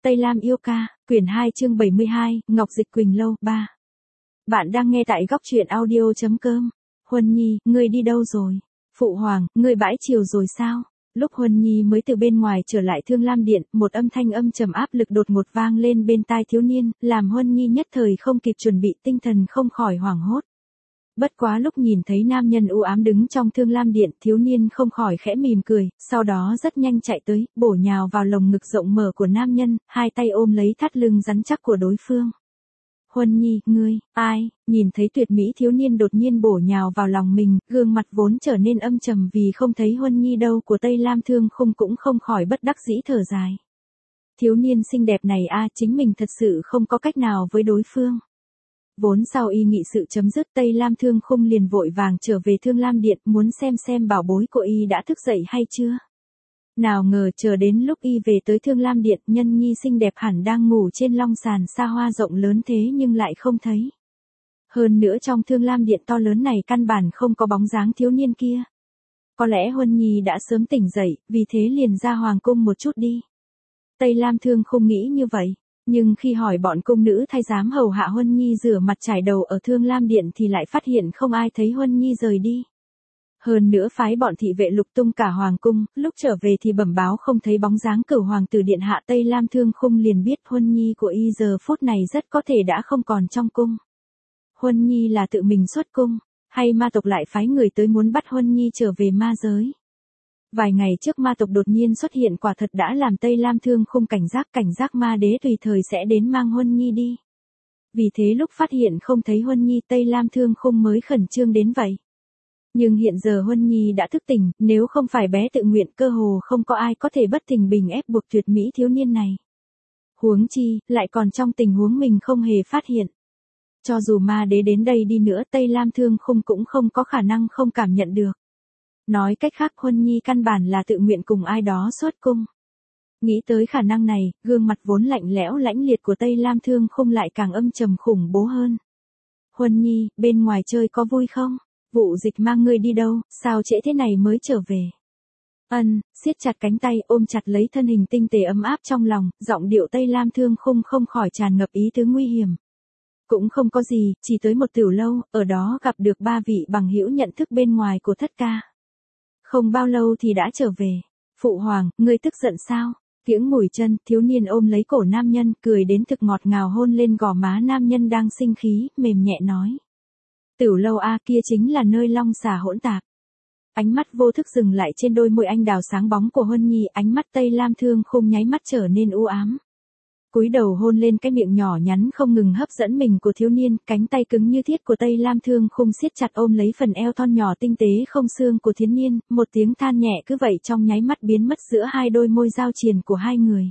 Tây Lam yêu ca, quyển 2 chương 72, Ngọc Dịch Quỳnh Lâu, 3. Bạn đang nghe tại góc truyện audio.com. Huân Nhi, ngươi đi đâu rồi? Phụ hoàng, ngươi bãi chiều rồi sao? Lúc Huân Nhi mới từ bên ngoài trở lại Thương Lam Điện, một âm thanh âm trầm áp lực đột ngột vang lên bên tai thiếu niên, làm Huân Nhi nhất thời không kịp chuẩn bị, tinh thần không khỏi hoảng hốt. Bất quá lúc nhìn thấy nam nhân u ám đứng trong Thương Lam Điện, thiếu niên không khỏi khẽ mỉm cười, sau đó rất nhanh chạy tới, bổ nhào vào lồng ngực rộng mở của nam nhân, hai tay ôm lấy thắt lưng rắn chắc của đối phương. Huân Nhi, ngươi, ai? Nhìn thấy tuyệt mỹ thiếu niên đột nhiên bổ nhào vào lòng mình, gương mặt vốn trở nên âm trầm vì không thấy Huân Nhi đâu của Tây Lam Thương Khung cũng không khỏi bất đắc dĩ thở dài. Thiếu niên xinh đẹp này chính mình thật sự không có cách nào với đối phương. Vốn sau y nghị sự chấm dứt, Tây Lam Thương Khung liền vội vàng trở về Thương Lam Điện muốn xem bảo bối của y đã thức dậy hay chưa. Nào ngờ chờ đến lúc y về tới Thương Lam Điện, nhân nhi xinh đẹp hẳn đang ngủ trên long sàn xa hoa rộng lớn thế nhưng lại không thấy. Hơn nữa trong Thương Lam Điện to lớn này căn bản không có bóng dáng thiếu niên kia. Có lẽ Huân Nhi đã sớm tỉnh dậy, vì thế liền ra hoàng cung một chút đi. Tây Lam Thương Khung nghĩ như vậy. Nhưng khi hỏi bọn cung nữ thay giám hầu hạ Huân Nhi rửa mặt trải đầu ở Thương Lam Điện thì lại phát hiện không ai thấy Huân Nhi rời đi. Hơn nữa phái bọn thị vệ lục tung cả hoàng cung, lúc trở về thì bẩm báo không thấy bóng dáng cửu hoàng tử điện hạ. Tây Lam Thương Khung liền biết Huân Nhi của y giờ phút này rất có thể đã không còn trong cung. Huân Nhi là tự mình xuất cung, hay ma tộc lại phái người tới muốn bắt Huân Nhi trở về ma giới? Vài ngày trước ma tộc đột nhiên xuất hiện quả thật đã làm Tây Lam Thương Khung cảnh giác ma đế tùy thời sẽ đến mang Huân Nhi đi. Vì thế lúc phát hiện không thấy Huân Nhi, Tây Lam Thương Khung mới khẩn trương đến vậy. Nhưng hiện giờ Huân Nhi đã thức tỉnh, nếu không phải bé tự nguyện cơ hồ không có ai có thể bất tình bình ép buộc tuyệt mỹ thiếu niên này. Huống chi, lại còn trong tình huống mình không hề phát hiện. Cho dù ma đế đến đây đi nữa, Tây Lam Thương Khung cũng không có khả năng không cảm nhận được. Nói cách khác, Huân Nhi căn bản là tự nguyện cùng ai đó xuất cung. Nghĩ tới khả năng này, gương mặt vốn lạnh lẽo lãnh liệt của Tây Lam Thương Khung lại càng âm trầm khủng bố hơn. Huân Nhi, bên ngoài chơi có vui không? Vụ Dịch mang ngươi đi đâu, sao trễ thế này mới trở về? Siết chặt cánh tay ôm chặt lấy thân hình tinh tế ấm áp trong lòng, giọng điệu Tây Lam Thương Khung không khỏi tràn ngập ý tứ nguy hiểm. Cũng không có gì, chỉ tới một tiểu lâu, ở đó gặp được ba vị bằng hữu nhận thức bên ngoài của thất ca. Không bao lâu thì đã trở về. Phụ hoàng, ngươi tức giận sao? Kiễng mùi chân, thiếu niên ôm lấy cổ nam nhân, cười đến thực ngọt ngào hôn lên gò má nam nhân đang sinh khí, mềm nhẹ nói. Tiểu lâu kia chính là nơi long xà hỗn tạp. Ánh mắt vô thức dừng lại trên đôi môi anh đào sáng bóng của Huân Nhi, ánh mắt Tây Lam Thương Khung nháy mắt trở nên u ám. Cúi đầu hôn lên cái miệng nhỏ nhắn không ngừng hấp dẫn mình của thiếu niên, cánh tay cứng như thiết của Tây Lam Thương Khung siết chặt ôm lấy phần eo thon nhỏ tinh tế không xương của thiếu niên, một tiếng than nhẹ cứ vậy trong nháy mắt biến mất giữa hai đôi môi giao triền của hai người.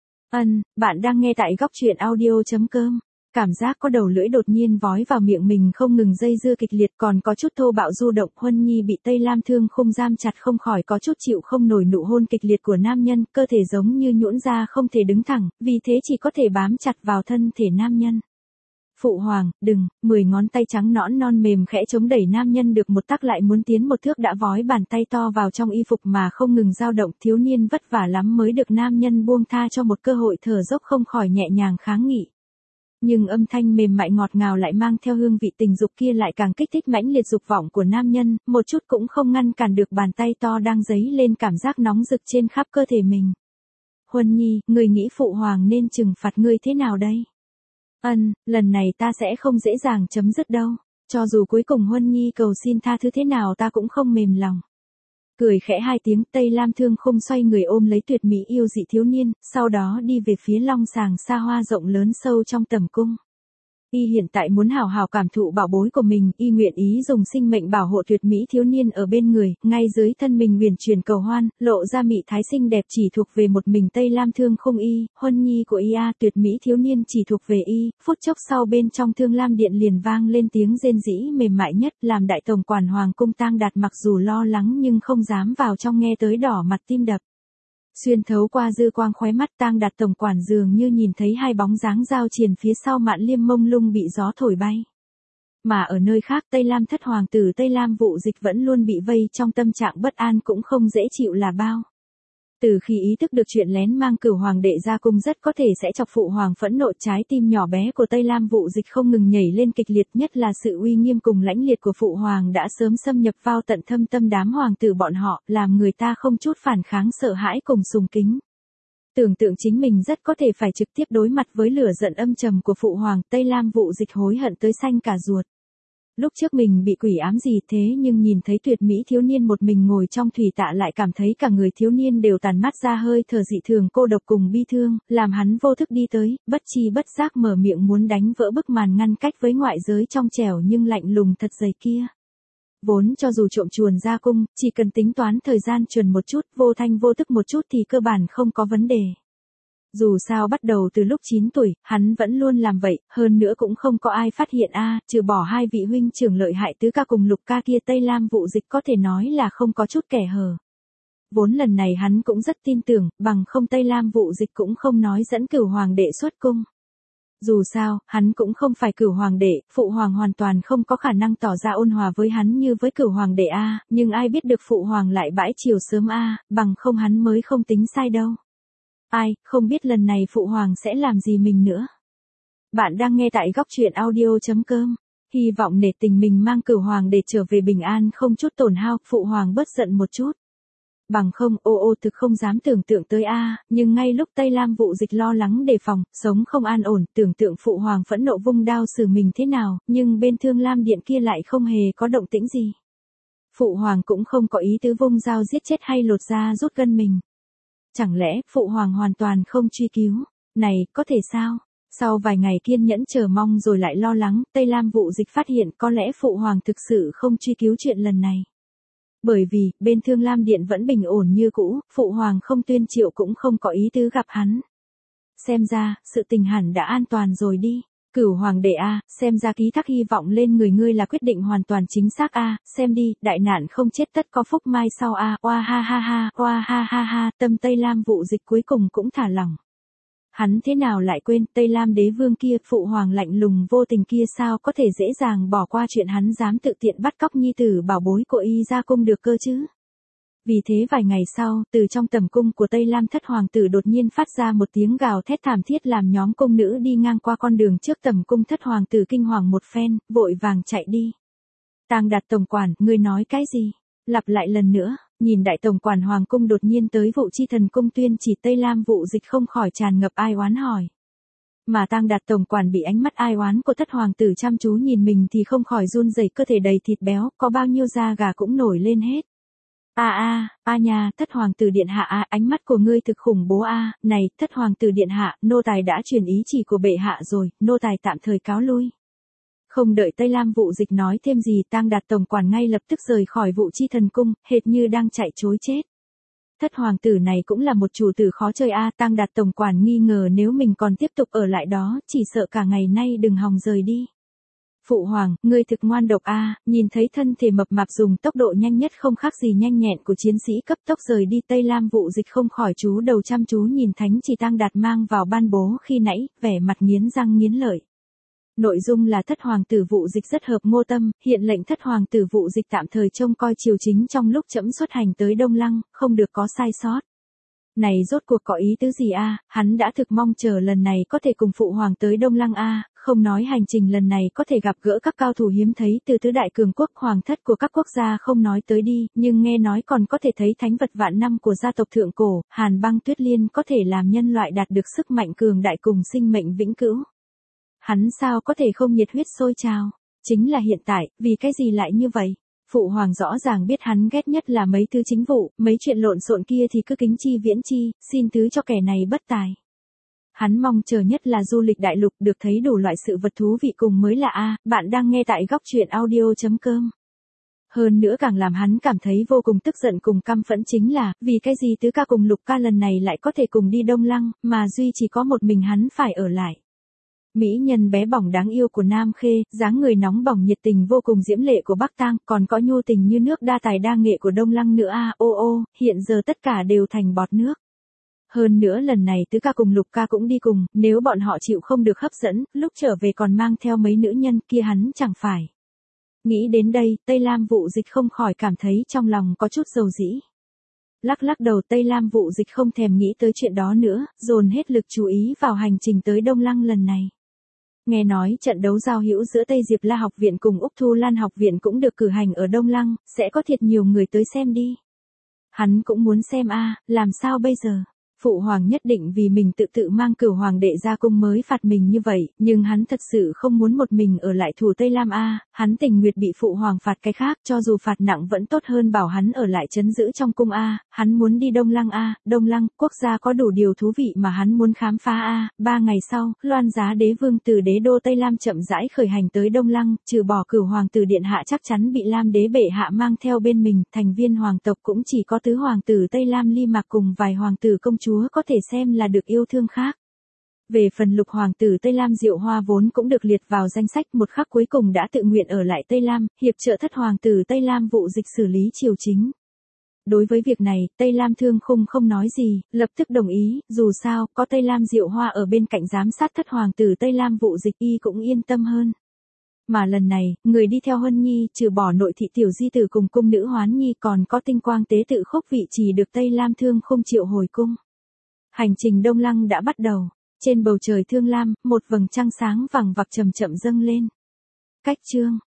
Bạn đang nghe tại góc truyện audio.com. Cảm giác có đầu lưỡi đột nhiên vói vào miệng mình không ngừng dây dưa kịch liệt, còn có chút thô bạo du động. Huân Nhi bị Tây Lam Thương Khung giam chặt không khỏi có chút chịu không nổi nụ hôn kịch liệt của nam nhân, cơ thể giống như nhũn ra không thể đứng thẳng, vì thế chỉ có thể bám chặt vào thân thể nam nhân. Phụ hoàng, đừng, 10 ngón tay trắng nõn non mềm khẽ chống đẩy nam nhân được một tắc lại muốn tiến một thước đã vói bàn tay to vào trong y phục mà không ngừng dao động. Thiếu niên vất vả lắm mới được nam nhân buông tha cho một cơ hội thở dốc không khỏi nhẹ nhàng kháng nghị. Nhưng âm thanh mềm mại ngọt ngào lại mang theo hương vị tình dục kia lại càng kích thích mãnh liệt dục vọng của nam nhân, một chút cũng không ngăn cản được bàn tay to đang dấy lên cảm giác nóng rực trên khắp cơ thể mình. Huân Nhi, người nghĩ phụ hoàng nên trừng phạt ngươi thế nào đây? Lần này ta sẽ không dễ dàng chấm dứt đâu, cho dù cuối cùng Huân Nhi cầu xin tha thứ thế nào ta cũng không mềm lòng. Cười khẽ hai tiếng, Tây Lam Thương Khung xoay người ôm lấy tuyệt mỹ yêu dị thiếu niên, sau đó đi về phía long sàng xa hoa rộng lớn sâu trong tầm cung. Y hiện tại muốn hào hào cảm thụ bảo bối của mình, y nguyện ý dùng sinh mệnh bảo hộ tuyệt mỹ thiếu niên ở bên người, ngay dưới thân mình huyền chuyển cầu hoan, lộ ra mị thái xinh đẹp chỉ thuộc về một mình Tây Lam Thương Khung y, Huân Nhi của y tuyệt mỹ thiếu niên chỉ thuộc về y. Phút chốc sau bên trong Thương Lam Điện liền vang lên tiếng rên rỉ mềm mại nhất, làm đại tổng quản hoàng cung Tang Đạt mặc dù lo lắng nhưng không dám vào trong nghe tới đỏ mặt tim đập. Xuyên thấu qua dư quang khóe mắt Tang Đạt tổng quản dường như nhìn thấy hai bóng dáng giao triền phía sau Mạn Liêm mông lung bị gió thổi bay. Mà ở nơi khác Tây Lam thất hoàng tử Tây Lam Vụ Dịch vẫn luôn bị vây trong tâm trạng bất an cũng không dễ chịu là bao. Từ khi ý thức được chuyện lén mang Cửu Hoàng đệ ra cung rất có thể sẽ chọc phụ hoàng phẫn nộ, trái tim nhỏ bé của Tây Lam Vụ Dịch không ngừng nhảy lên kịch liệt, nhất là sự uy nghiêm cùng lãnh liệt của phụ hoàng đã sớm xâm nhập vào tận thâm tâm đám hoàng tử bọn họ, làm người ta không chút phản kháng, sợ hãi cùng sùng kính. Tưởng tượng chính mình rất có thể phải trực tiếp đối mặt với lửa giận âm trầm của phụ hoàng, Tây Lam Vụ Dịch hối hận tới xanh cả ruột. Lúc trước mình bị quỷ ám gì thế, nhưng nhìn thấy tuyệt mỹ thiếu niên một mình ngồi trong thủy tạ lại cảm thấy cả người thiếu niên đều tàn mắt ra hơi thở dị thường cô độc cùng bi thương, làm hắn vô thức đi tới, bất chi bất giác mở miệng muốn đánh vỡ bức màn ngăn cách với ngoại giới trong trẻo nhưng lạnh lùng thật dày kia. Vốn cho dù trộm chuồn ra cung, chỉ cần tính toán thời gian chuẩn một chút, vô thanh vô tức một chút thì cơ bản không có vấn đề. Dù sao bắt đầu từ lúc 9 tuổi, hắn vẫn luôn làm vậy, hơn nữa cũng không có ai phát hiện trừ bỏ hai vị huynh trưởng lợi hại tứ ca cùng lục ca kia, Tây Lam Vụ Dịch có thể nói là không có chút kẻ hở. Vốn lần này hắn cũng rất tin tưởng, bằng không Tây Lam Vụ Dịch cũng không nói dẫn Cửu Hoàng đệ xuất cung. Dù sao, hắn cũng không phải Cửu Hoàng đệ, phụ hoàng hoàn toàn không có khả năng tỏ ra ôn hòa với hắn như với Cửu Hoàng đệ nhưng ai biết được phụ hoàng lại bãi chiều sớm bằng không hắn mới không tính sai đâu. Ai, không biết lần này phụ hoàng sẽ làm gì mình nữa. Bạn đang nghe tại góc truyện audio.com. Hy vọng nể tình mình mang Cửu Hoàng để trở về bình an không chút tổn hao, phụ hoàng bớt giận một chút. Bằng không, thực không dám tưởng tượng tới nhưng ngay lúc Tây Lam Vụ Dịch lo lắng đề phòng, sống không an ổn, tưởng tượng phụ hoàng phẫn nộ vung đao xử mình thế nào, nhưng bên Thương Lam Điện kia lại không hề có động tĩnh gì. Phụ hoàng cũng không có ý tứ vung dao giết chết hay lột da rút gân mình. Chẳng lẽ phụ hoàng hoàn toàn không truy cứu? Này, có thể sao? Sau vài ngày kiên nhẫn chờ mong rồi lại lo lắng, Tây Lam Vụ Dịch phát hiện có lẽ phụ hoàng thực sự không truy cứu chuyện lần này. Bởi vì, bên Thương Lam Điện vẫn bình ổn như cũ, phụ hoàng không tuyên triệu cũng không có ý tứ gặp hắn. Xem ra, sự tình hẳn đã an toàn rồi đi. Cửu Hoàng đệ xem ra ký thác hy vọng lên người ngươi là quyết định hoàn toàn chính xác xem đi, đại nạn không chết tất có phúc mai sau oa ha ha, tâm Tây Lam Vụ Dịch cuối cùng cũng thả lỏng. Hắn thế nào lại quên Tây Lam đế vương kia, phụ hoàng lạnh lùng vô tình kia sao có thể dễ dàng bỏ qua chuyện hắn dám tự tiện bắt cóc nhi tử bảo bối của y ra cung được cơ chứ. Vì thế vài ngày sau, từ trong tầm cung của Tây Lam thất hoàng tử đột nhiên phát ra một tiếng gào thét thảm thiết làm nhóm cung nữ đi ngang qua con đường trước tầm cung thất hoàng tử kinh hoàng một phen, vội vàng chạy đi. Tang Đạt tổng quản, ngươi nói cái gì? Lặp lại lần nữa, nhìn đại tổng quản hoàng cung đột nhiên tới vụ chi thần cung tuyên chỉ, Tây Lam Vụ Dịch không khỏi tràn ngập ai oán hỏi. Mà Tang Đạt tổng quản bị ánh mắt ai oán của thất hoàng tử chăm chú nhìn mình thì không khỏi run rẩy, cơ thể đầy thịt béo, có bao nhiêu da gà cũng nổi lên hết. Nha, thất hoàng tử điện hạ ánh mắt của ngươi thực khủng bố này, thất hoàng tử điện hạ, nô tài đã truyền ý chỉ của bệ hạ rồi, nô tài tạm thời cáo lui. Không đợi Tây Lam Vụ Dịch nói thêm gì, Tang Đạt tổng quản ngay lập tức rời khỏi vụ chi thần cung, hệt như đang chạy trối chết. Thất hoàng tử này cũng là một chủ tử khó chơi Tang Đạt tổng quản nghi ngờ nếu mình còn tiếp tục ở lại đó, chỉ sợ cả ngày nay đừng hòng rời đi. Phụ hoàng, ngươi thực ngoan độc nhìn thấy thân thể mập mạp dùng tốc độ nhanh nhất không khác gì nhanh nhẹn của chiến sĩ cấp tốc rời đi, Tây Lam Vụ Dịch không khỏi chú đầu chăm chú nhìn thánh chỉ Tang Đạt mang vào ban bố khi nãy, vẻ mặt nghiến răng nghiến lợi. Nội dung là thất hoàng tử Vụ Dịch rất hợp ngô tâm, hiện lệnh thất hoàng tử Vụ Dịch tạm thời trông coi triều chính trong lúc trẫm xuất hành tới Đông Lăng, không được có sai sót. Này rốt cuộc có ý tứ gì hắn đã thực mong chờ lần này có thể cùng phụ hoàng tới Đông Lăng không nói hành trình lần này có thể gặp gỡ các cao thủ hiếm thấy từ tứ đại cường quốc hoàng thất của các quốc gia không nói tới đi, nhưng nghe nói còn có thể thấy thánh vật vạn năm của gia tộc thượng cổ, Hàn Băng Tuyết Liên có thể làm nhân loại đạt được sức mạnh cường đại cùng sinh mệnh vĩnh cửu. Hắn sao có thể không nhiệt huyết sôi trào? Chính là hiện tại, vì cái gì lại như vậy? Phụ hoàng rõ ràng biết hắn ghét nhất là mấy thứ chính vụ, mấy chuyện lộn xộn kia thì cứ kính chi viễn chi, xin thứ cho kẻ này bất tài. Hắn mong chờ nhất là du lịch đại lục, được thấy đủ loại sự vật thú vị cùng mới lạ bạn đang nghe tại góc truyện audio.com. Hơn nữa càng làm hắn cảm thấy vô cùng tức giận cùng căm phẫn chính là, vì cái gì tứ ca cùng lục ca lần này lại có thể cùng đi Đông Lăng, mà duy chỉ có một mình hắn phải ở lại. Mỹ nhân bé bỏng đáng yêu của Nam Khê, dáng người nóng bỏng nhiệt tình vô cùng diễm lệ của Bắc Tang, còn có nhu tình như nước đa tài đa nghệ của Đông Lăng nữa hiện giờ tất cả đều thành bọt nước. Hơn nữa lần này tứ ca cùng lục ca cũng đi cùng, nếu bọn họ chịu không được hấp dẫn, lúc trở về còn mang theo mấy nữ nhân kia hắn chẳng phải. Nghĩ đến đây, Tây Lam Vụ Dịch không khỏi cảm thấy trong lòng có chút dầu dĩ. Lắc lắc đầu, Tây Lam Vụ Dịch không thèm nghĩ tới chuyện đó nữa, dồn hết lực chú ý vào hành trình tới Đông Lăng lần này. Nghe nói trận đấu giao hữu giữa Tây Diệp La học viện cùng Úc Thu Lan học viện cũng được cử hành ở Đông Lăng, sẽ có thiệt nhiều người tới xem đi. Hắn cũng muốn xem làm sao bây giờ? Phụ hoàng nhất định vì mình tự mang Cửu hoàng đệ ra cung mới phạt mình như vậy, nhưng hắn thật sự không muốn một mình ở lại thủ Tây Lam hắn tình nguyện bị phụ hoàng phạt cái khác, cho dù phạt nặng vẫn tốt hơn bảo hắn ở lại trấn giữ trong cung hắn muốn đi Đông Lăng Đông Lăng, quốc gia có đủ điều thú vị mà hắn muốn khám phá 3 ngày sau, Loan Giá đế vương từ đế đô Tây Lam chậm rãi khởi hành tới Đông Lăng, trừ bỏ Cửu hoàng tử điện hạ chắc chắn bị Lam đế bệ hạ mang theo bên mình, thành viên hoàng tộc cũng chỉ có tứ hoàng tử Tây Lam Ly Mạc cùng vài hoàng tử công chúa có thể xem là được yêu thương khác. Về phần lục hoàng tử Tây Lam Diệu Hoa vốn cũng được liệt vào danh sách, một khắc cuối cùng đã tự nguyện ở lại Tây Lam, hiệp trợ thất hoàng tử Tây Lam Vụ Dịch xử lý triều chính. Đối với việc này, Tây Lam Thương Khung không nói gì, lập tức đồng ý, dù sao, có Tây Lam Diệu Hoa ở bên cạnh giám sát thất hoàng tử Tây Lam Vụ Dịch y cũng yên tâm hơn. Mà lần này, người đi theo Huân Nhi, trừ bỏ nội thị tiểu di tử cùng cung nữ Hoán Nhi còn có tinh quang tế tự Khúc vị trì được Tây Lam Thương Khung triệu hồi cung. Hành trình Đông Lăng đã bắt đầu. Trên bầu trời thương lam, một vầng trăng sáng vằng vặc chậm chậm dâng lên. Cách chương